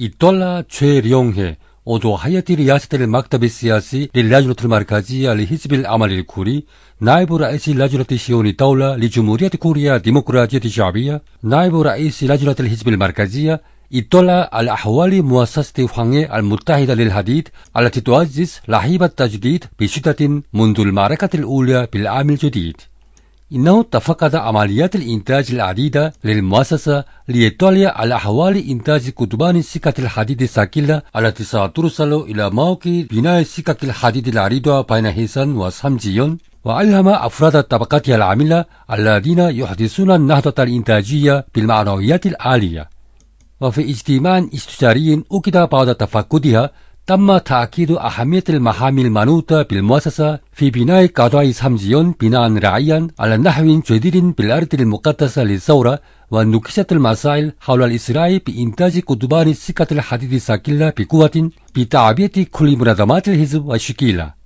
يطلع تشيريونغ عضو هيئة رئاسة المكتب السياسي للجنة المركزية لحزب العمل الكوري، نائب رئيس لجنة شؤون الدولة لجمهورية كوريا الديمقراطية الشعبية، نائب رئيس لجنة الحزب المركزية، اطلع على أحوال مؤسسة هواڭ المتحدة للحديد التي تعزز لهيب التجديد بشدة منذ المعركة الأولى بالعام الجديد. إنه تفقد عمليات الإنتاج العديدة للمؤسسة ليطلع على أحوال إنتاج قضبان سكك الحديد الثقيلة التي سترسل إلى موقع بناء سكك الحديد العريضة بين هيسان وسامجيون، وألهم أفراد الطبقات العاملة الذين يحدثون النهضة الإنتاجية بالمعنويات العالية. وفي اجتماع استشاري أكد بعد تفقدها تم تأكيد أهمية المهام المنوطة بالمؤسسة في بناء قضاء سامجيون بناء رعيا على نحو جديد بالأرض المقدسة للثورة، ونكشت المسائل حول الإسراع بإنتاج قضبان سكك الحديد الثقيلة بقوة بتعبئة كل منظمات الحزب والشكيلة.